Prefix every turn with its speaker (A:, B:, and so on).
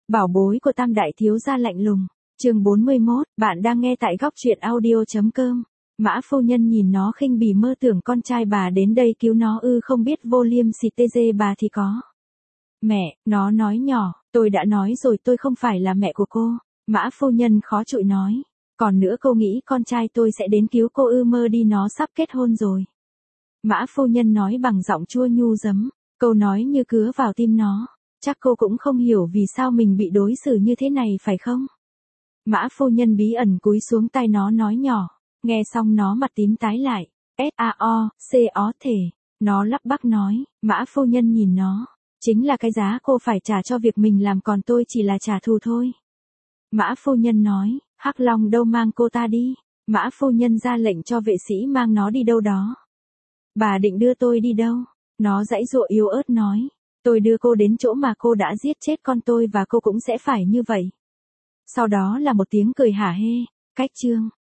A: Bảo bối của Tam đại thiếu gia lạnh lùng. Chương 41, bạn đang nghe tại góc truyện audio.com. Mã phu nhân nhìn nó khinh bỉ mơ tưởng con trai bà đến đây cứu nó không biết vô liêm sỉ tê dê bà thì có. Mẹ, nó nói nhỏ, tôi đã nói rồi tôi không phải là mẹ của cô. Mã phu nhân khó chịu nói. Còn nữa cô nghĩ con trai tôi sẽ đến cứu cô mơ đi, nó sắp kết hôn rồi. Mã phu nhân nói bằng giọng chua nhu giấm, câu nói như cứa vào tim nó. Chắc cô cũng không hiểu vì sao mình bị đối xử như thế này phải không? Mã phu nhân bí ẩn cúi xuống tai nó nói nhỏ, nghe xong nó mặt tím tái lại, S-A-O-C-O thể, nó lắp bắp nói, Mã phu nhân nhìn nó, chính là cái giá cô phải trả cho việc mình làm, còn tôi chỉ là trả thù thôi. Mã phu nhân nói, Hắc Long đâu, mang cô ta đi. Mã phu nhân ra lệnh cho vệ sĩ mang nó đi đâu đó. Bà định đưa tôi đi đâu? Nó giãy giụa yếu ớt nói, tôi đưa cô đến chỗ mà cô đã giết chết con tôi và cô cũng sẽ phải như vậy. Sau đó là một tiếng cười hả hê, cách chương.